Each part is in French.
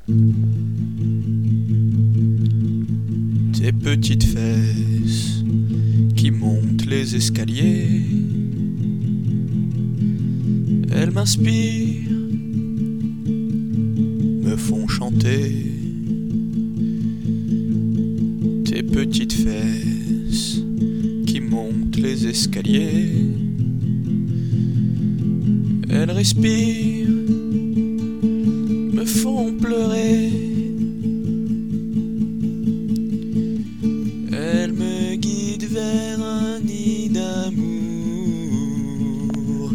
Tes petites fesses qui montent les escaliers, elles m'inspirent, me font chanter. Tes petites fesses qui montent les escaliers, elles respirent, me font pleurer. Elles me guident vers un nid d'amour,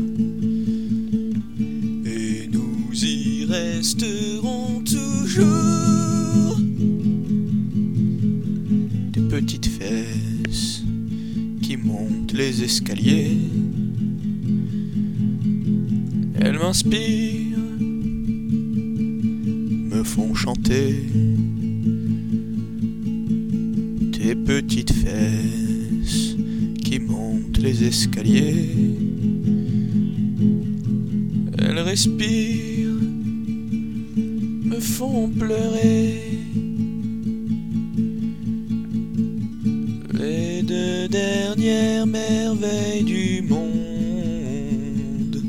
et nous y resterons toujours. Des petites fesses qui montent les escaliers, elles m'inspirent, me font chanter. Tes petites fesses qui montent les escaliers, elles respirent, me font pleurer. Les deux dernières merveilles du monde,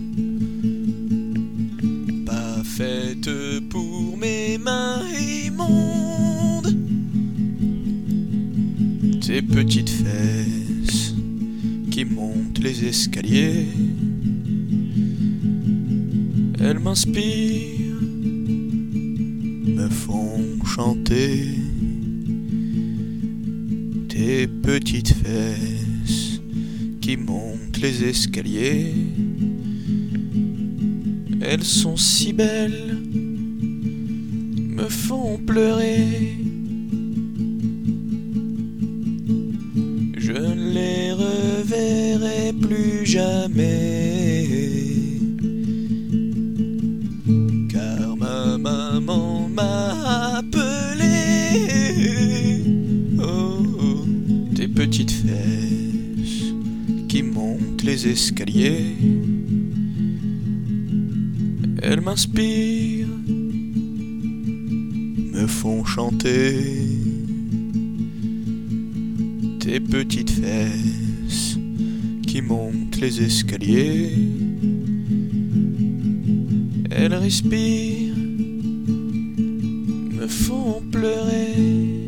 pas faites pour mes mains immondes. Tes petites fesses qui montent les escaliers, elles m'inspirent, me font chanter. Tes petites fesses qui montent les escaliers, elles sont si belles, me font pleurer. Je ne les reverrai plus jamais, car ma maman m'a appelé. Oh, oh. Tes petites fesses qui montent les escaliers, elles m'inspirent, me font chanter. Tes petites fesses qui montent les escaliers, elles respirent, me font pleurer.